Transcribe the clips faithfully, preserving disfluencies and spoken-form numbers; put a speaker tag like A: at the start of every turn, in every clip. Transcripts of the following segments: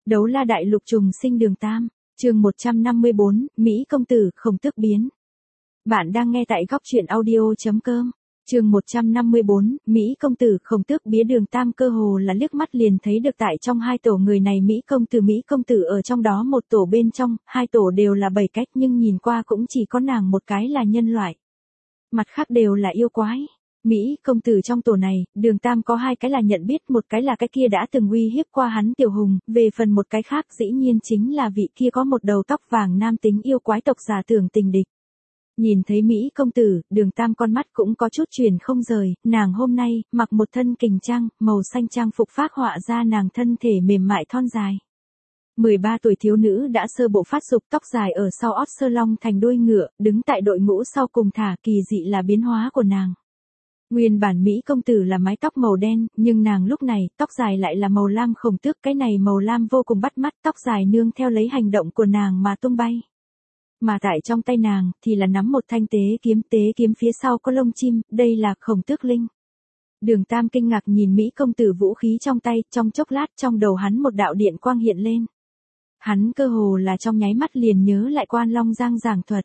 A: Đấu la đại lục trùng sinh đường Tam, chương một trăm năm mươi bốn, Mỹ công tử Khổng Tước biến. Bạn đang nghe tại góc truyện audio.com. Chương một trăm năm mươi bốn, Mỹ công tử Khổng Tước biến. Đường Tam cơ hồ là liếc mắt liền thấy được tại trong hai tổ người này Mỹ công tử Mỹ công tử ở trong đó một tổ bên trong, hai tổ đều là bảy cách nhưng nhìn qua cũng chỉ có nàng một cái là nhân loại. Mặt khác đều là yêu quái. Mỹ công tử trong tổ này, Đường Tam có hai cái là nhận biết, một cái là cái kia đã từng uy hiếp qua hắn Tiểu Hùng, về phần một cái khác dĩ nhiên chính là vị kia có một đầu tóc vàng nam tính yêu quái tộc giả tưởng tình địch. Nhìn thấy Mỹ công tử, Đường Tam con mắt cũng có chút chuyển không rời, nàng hôm nay, mặc một thân kình trang, màu xanh trang phục phác họa ra nàng thân thể mềm mại thon dài. mười ba tuổi thiếu nữ đã sơ bộ phát dục, tóc dài ở sau ót sơ long thành đuôi ngựa, đứng tại đội ngũ sau cùng thả, kỳ dị là biến hóa của nàng. Nguyên bản Mỹ công tử là mái tóc màu đen, nhưng nàng lúc này, tóc dài lại là màu lam Khổng Tước, cái này màu lam vô cùng bắt mắt, tóc dài nương theo lấy hành động của nàng mà tung bay. Mà tại trong tay nàng, thì là nắm một thanh tế kiếm, tế kiếm phía sau có lông chim, đây là Khổng Tước linh. Đường Tam kinh ngạc nhìn Mỹ công tử vũ khí trong tay, trong chốc lát trong đầu hắn một đạo điện quang hiện lên. Hắn cơ hồ là trong nháy mắt liền nhớ lại Quan Long Giang giảng thuật.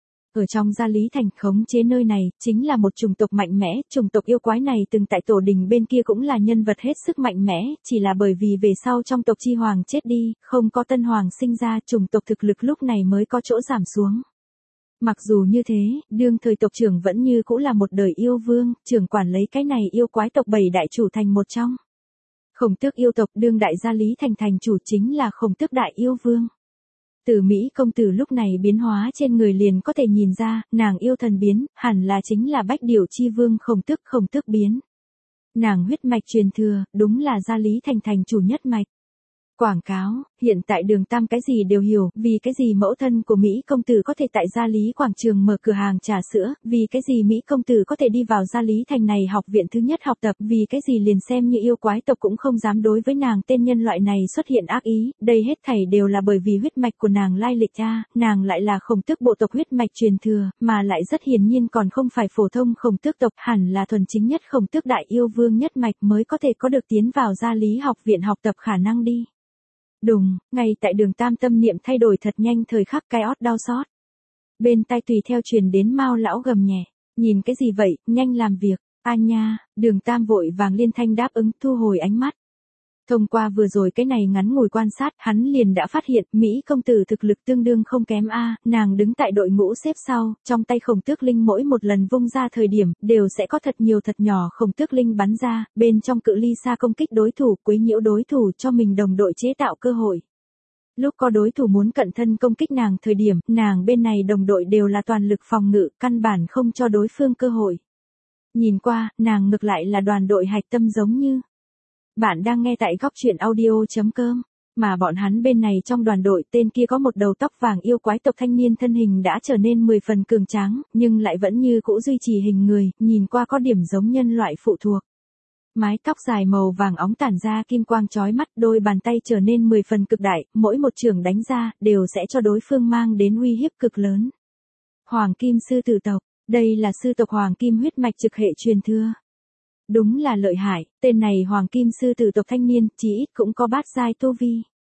A: Ở trong Gia Lý Thành khống chế nơi này, chính là một chủng tộc mạnh mẽ, chủng tộc yêu quái này từng tại tổ đình bên kia cũng là nhân vật hết sức mạnh mẽ, chỉ là bởi vì về sau trong tộc chi hoàng chết đi, không có tân hoàng sinh ra, chủng tộc thực lực lúc này mới có chỗ giảm xuống. Mặc dù như thế, đương thời tộc trưởng vẫn như cũ là một đời yêu vương, trưởng quản lấy cái này yêu quái tộc bảy đại chủ thành một trong. Khổng Tước yêu tộc đương đại Gia Lý Thành thành chủ chính là Khổng Tước đại yêu vương. Từ Mỹ công tử lúc này biến hóa trên người liền có thể nhìn ra, nàng yêu thần biến, hẳn là chính là Bách Điểu chi vương Khổng Tước Khổng Tước biến. Nàng huyết mạch truyền thừa, đúng là Gia Lý Thành thành chủ nhất mạch. Quảng cáo, hiện tại Đường Tam cái gì đều hiểu, vì cái gì mẫu thân của Mỹ công tử có thể tại Gia Lý quảng trường mở cửa hàng trà sữa, vì cái gì Mỹ công tử có thể đi vào Gia Lý Thành này học viện thứ nhất học tập, vì cái gì liền xem như yêu quái tộc cũng không dám đối với nàng tên nhân loại này xuất hiện ác ý, đây hết thảy đều là bởi vì huyết mạch của nàng lai lịch cha, nàng lại là Khổng Tước bộ tộc huyết mạch truyền thừa, mà lại rất hiển nhiên còn không phải phổ thông Khổng Tước tộc, hẳn là thuần chính nhất Khổng Tước đại yêu vương nhất mạch mới có thể có được tiến vào Gia Lý học viện học tập khả năng đi. Đùng, ngay tại Đường Tam tâm niệm thay đổi thật nhanh thời khắc cái ót đau xót. Bên tai tùy theo truyền đến Mao lão gầm nhẹ, nhìn cái gì vậy, nhanh làm việc, a nha, Đường Tam vội vàng liên thanh đáp ứng, thu hồi ánh mắt. Thông qua vừa rồi cái này ngắn ngủi quan sát, hắn liền đã phát hiện, Mỹ công tử thực lực tương đương không kém a, nàng đứng tại đội ngũ xếp sau, trong tay Khổng Tước linh mỗi một lần vung ra thời điểm, đều sẽ có thật nhiều thật nhỏ Khổng Tước linh bắn ra, bên trong cự ly xa công kích đối thủ, quấy nhiễu đối thủ cho mình đồng đội chế tạo cơ hội. Lúc có đối thủ muốn cận thân công kích nàng thời điểm, nàng bên này đồng đội đều là toàn lực phòng ngự, căn bản không cho đối phương cơ hội. Nhìn qua, nàng ngược lại là đoàn đội hạch tâm giống như. Bạn đang nghe tại góc truyện audio.com, mà bọn hắn bên này trong đoàn đội tên kia có một đầu tóc vàng yêu quái tộc thanh niên thân hình đã trở nên mười phần cường tráng, nhưng lại vẫn như cũ duy trì hình người, nhìn qua có điểm giống nhân loại phụ thuộc. Mái tóc dài màu vàng óng tản ra kim quang chói mắt, đôi bàn tay trở nên mười phần cực đại, mỗi một chưởng đánh ra, đều sẽ cho đối phương mang đến uy hiếp cực lớn. Hoàng Kim sư tử tộc, đây là sư tộc Hoàng Kim huyết mạch trực hệ truyền thừa. Đúng là lợi hại, tên này Hoàng Kim sư tử tộc thanh niên, chí ít cũng có bát giai tu vi.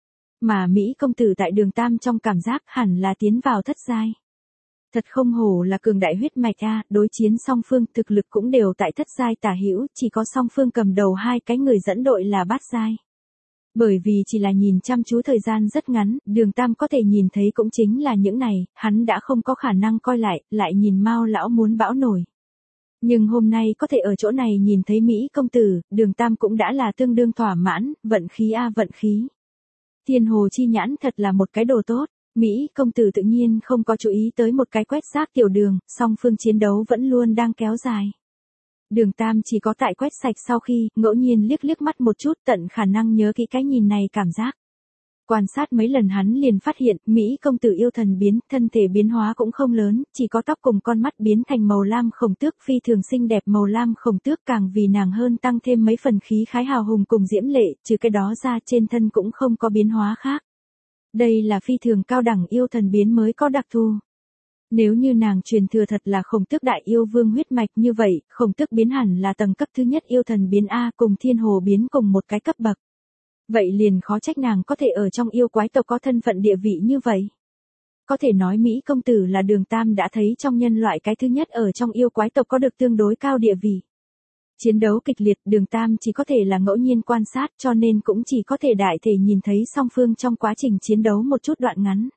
A: Mà Mỹ công tử tại Đường Tam trong cảm giác hẳn là tiến vào thất giai. Thật không hổ là cường đại huyết mạch a, đối chiến song phương thực lực cũng đều tại thất giai tả hữu, chỉ có song phương cầm đầu hai cái người dẫn đội là bát giai. Bởi vì chỉ là nhìn chăm chú thời gian rất ngắn, Đường Tam có thể nhìn thấy cũng chính là những này, hắn đã không có khả năng coi lại, lại nhìn Mao lão muốn bão nổi. Nhưng hôm nay có thể ở chỗ này nhìn thấy Mỹ công tử, Đường Tam cũng đã là tương đương thỏa mãn, vận khí a vận khí. Thiên hồ chi nhãn thật là một cái đồ tốt, Mỹ công tử tự nhiên không có chú ý tới một cái quét rác tiểu đường, song phương chiến đấu vẫn luôn đang kéo dài. Đường Tam chỉ có tại quét sạch sau khi, ngẫu nhiên liếc liếc mắt một chút tận khả năng nhớ kỹ cái nhìn này cảm giác. Quan sát mấy lần hắn liền phát hiện, Mỹ công tử yêu thần biến, thân thể biến hóa cũng không lớn, chỉ có tóc cùng con mắt biến thành màu lam Khổng Tước, phi thường xinh đẹp màu lam Khổng Tước càng vì nàng hơn tăng thêm mấy phần khí khái hào hùng cùng diễm lệ, trừ cái đó ra trên thân cũng không có biến hóa khác. Đây là phi thường cao đẳng yêu thần biến mới có đặc thù. Nếu như nàng truyền thừa thật là Khổng Tước đại yêu vương huyết mạch như vậy, Khổng Tước biến hẳn là tầng cấp thứ nhất yêu thần biến A cùng thiên hồ biến cùng một cái cấp bậc. Vậy liền khó trách nàng có thể ở trong yêu quái tộc có thân phận địa vị như vậy. Có thể nói Mỹ công tử là Đường Tam đã thấy trong nhân loại cái thứ nhất ở trong yêu quái tộc có được tương đối cao địa vị. Chiến đấu kịch liệt, Đường Tam chỉ có thể là ngẫu nhiên quan sát, cho nên cũng chỉ có thể đại thể nhìn thấy song phương trong quá trình chiến đấu một chút đoạn ngắn.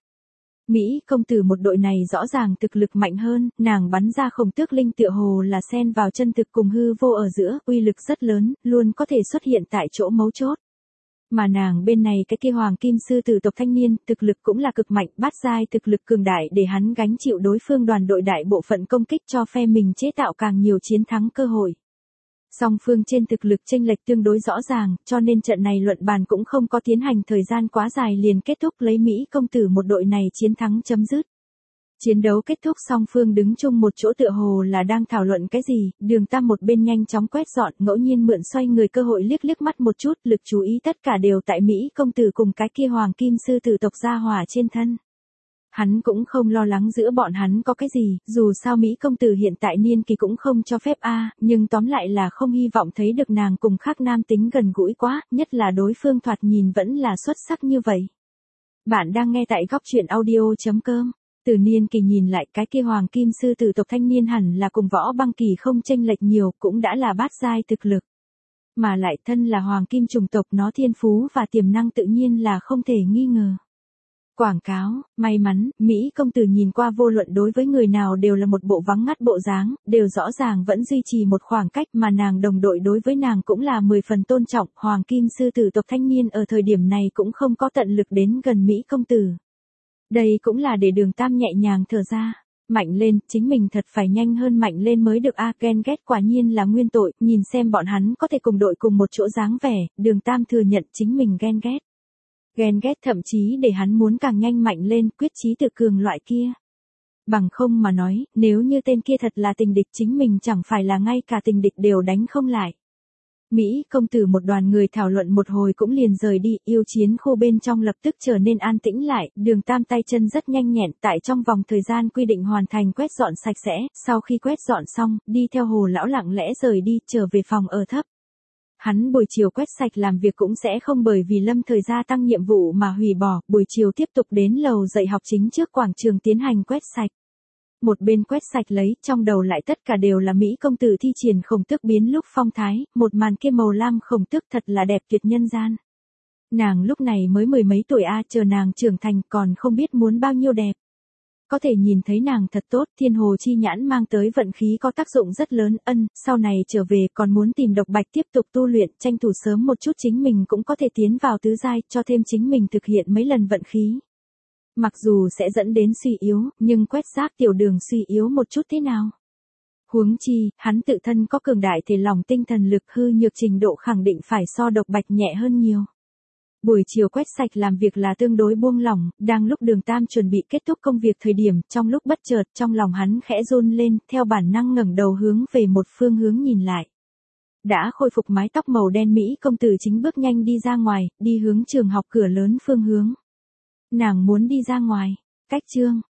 A: Mỹ công tử một đội này rõ ràng thực lực mạnh hơn, nàng bắn ra Khổng Tước Linh tựa hồ là xen vào chân thực cùng hư vô ở giữa, uy lực rất lớn, luôn có thể xuất hiện tại chỗ mấu chốt. Mà nàng bên này cái kia Hoàng Kim Sư Tử tộc thanh niên, thực lực cũng là cực mạnh, bát giai thực lực cường đại để hắn gánh chịu đối phương đoàn đội đại bộ phận công kích cho phe mình chế tạo càng nhiều chiến thắng cơ hội. Song phương trên thực lực chênh lệch tương đối rõ ràng, cho nên trận này luận bàn cũng không có tiến hành thời gian quá dài liền kết thúc lấy Mỹ công tử một đội này chiến thắng chấm dứt. Chiến đấu kết thúc song phương đứng chung một chỗ tựa hồ là đang thảo luận cái gì, Đường Tam một bên nhanh chóng quét dọn, ngẫu nhiên mượn xoay người cơ hội liếc liếc mắt một chút, lực chú ý tất cả đều tại Mỹ công tử cùng cái kia Hoàng Kim Sư Tử tộc gia hỏa trên thân. Hắn cũng không lo lắng giữa bọn hắn có cái gì, dù sao Mỹ công tử hiện tại niên kỳ cũng không cho phép a, nhưng tóm lại là không hy vọng thấy được nàng cùng khác nam tính gần gũi quá, nhất là đối phương thoạt nhìn vẫn là xuất sắc như vậy. Bạn đang nghe tại góc truyện audio chấm com. Từ niên kỳ nhìn lại cái kia Hoàng Kim Sư Tử tộc thanh niên hẳn là cùng Võ Băng Kỳ không chênh lệch nhiều, cũng đã là bát giai thực lực. Mà lại thân là Hoàng Kim chủng tộc, nó thiên phú và tiềm năng tự nhiên là không thể nghi ngờ. Quảng cáo, may mắn, Mỹ công tử nhìn qua vô luận đối với người nào đều là một bộ vắng ngắt bộ dáng, đều rõ ràng vẫn duy trì một khoảng cách mà nàng đồng đội đối với nàng cũng là mười phần tôn trọng, Hoàng Kim Sư Tử tộc thanh niên ở thời điểm này cũng không có tận lực đến gần Mỹ công tử. Đây cũng là để Đường Tam nhẹ nhàng thở ra, mạnh lên, chính mình thật phải nhanh hơn mạnh lên mới được a, ghen ghét quả nhiên là nguyên tội, nhìn xem bọn hắn có thể cùng đội cùng một chỗ dáng vẻ, Đường Tam thừa nhận chính mình ghen ghét. Ghen ghét thậm chí để hắn muốn càng nhanh mạnh lên, quyết chí tự cường loại kia. Bằng không mà nói, nếu như tên kia thật là tình địch chính mình chẳng phải là ngay cả tình địch đều đánh không lại. Mỹ công tử một đoàn người thảo luận một hồi cũng liền rời đi, yêu chiến khu bên trong lập tức trở nên an tĩnh lại, Đường Tam tay chân rất nhanh nhẹn tại trong vòng thời gian quy định hoàn thành quét dọn sạch sẽ, sau khi quét dọn xong, đi theo Hồ lão lặng lẽ rời đi, trở về phòng ở thấp. Hắn buổi chiều quét sạch làm việc cũng sẽ không bởi vì lâm thời gia tăng nhiệm vụ mà hủy bỏ, buổi chiều tiếp tục đến lầu dạy học chính trước quảng trường tiến hành quét sạch. Một bên quét sạch lấy, trong đầu lại tất cả đều là Mỹ công tử thi triển Khổng Tước biến lúc phong thái, một màn kia màu lam Khổng Tước thật là đẹp tuyệt nhân gian. Nàng lúc này mới mười mấy tuổi a, chờ nàng trưởng thành còn không biết muốn bao nhiêu đẹp. Có thể nhìn thấy nàng thật tốt, Thiên Hồ chi nhãn mang tới vận khí có tác dụng rất lớn, ân, sau này trở về còn muốn tìm Độc Bạch tiếp tục tu luyện, tranh thủ sớm một chút chính mình cũng có thể tiến vào tứ giai, cho thêm chính mình thực hiện mấy lần vận khí. Mặc dù sẽ dẫn đến suy yếu, nhưng quét rác tiểu Đường suy yếu một chút thế nào? Huống chi, hắn tự thân có cường đại thể lòng tinh thần lực, hư nhược trình độ khẳng định phải so Độc Bạch nhẹ hơn nhiều. Buổi chiều quét sạch làm việc là tương đối buông lỏng, đang lúc Đường Tam chuẩn bị kết thúc công việc thời điểm, trong lúc bất chợt trong lòng hắn khẽ run lên, theo bản năng ngẩng đầu hướng về một phương hướng nhìn lại. Đã khôi phục mái tóc màu đen Mỹ công tử chính bước nhanh đi ra ngoài, đi hướng trường học cửa lớn phương hướng. Nàng muốn đi ra ngoài, cách chương,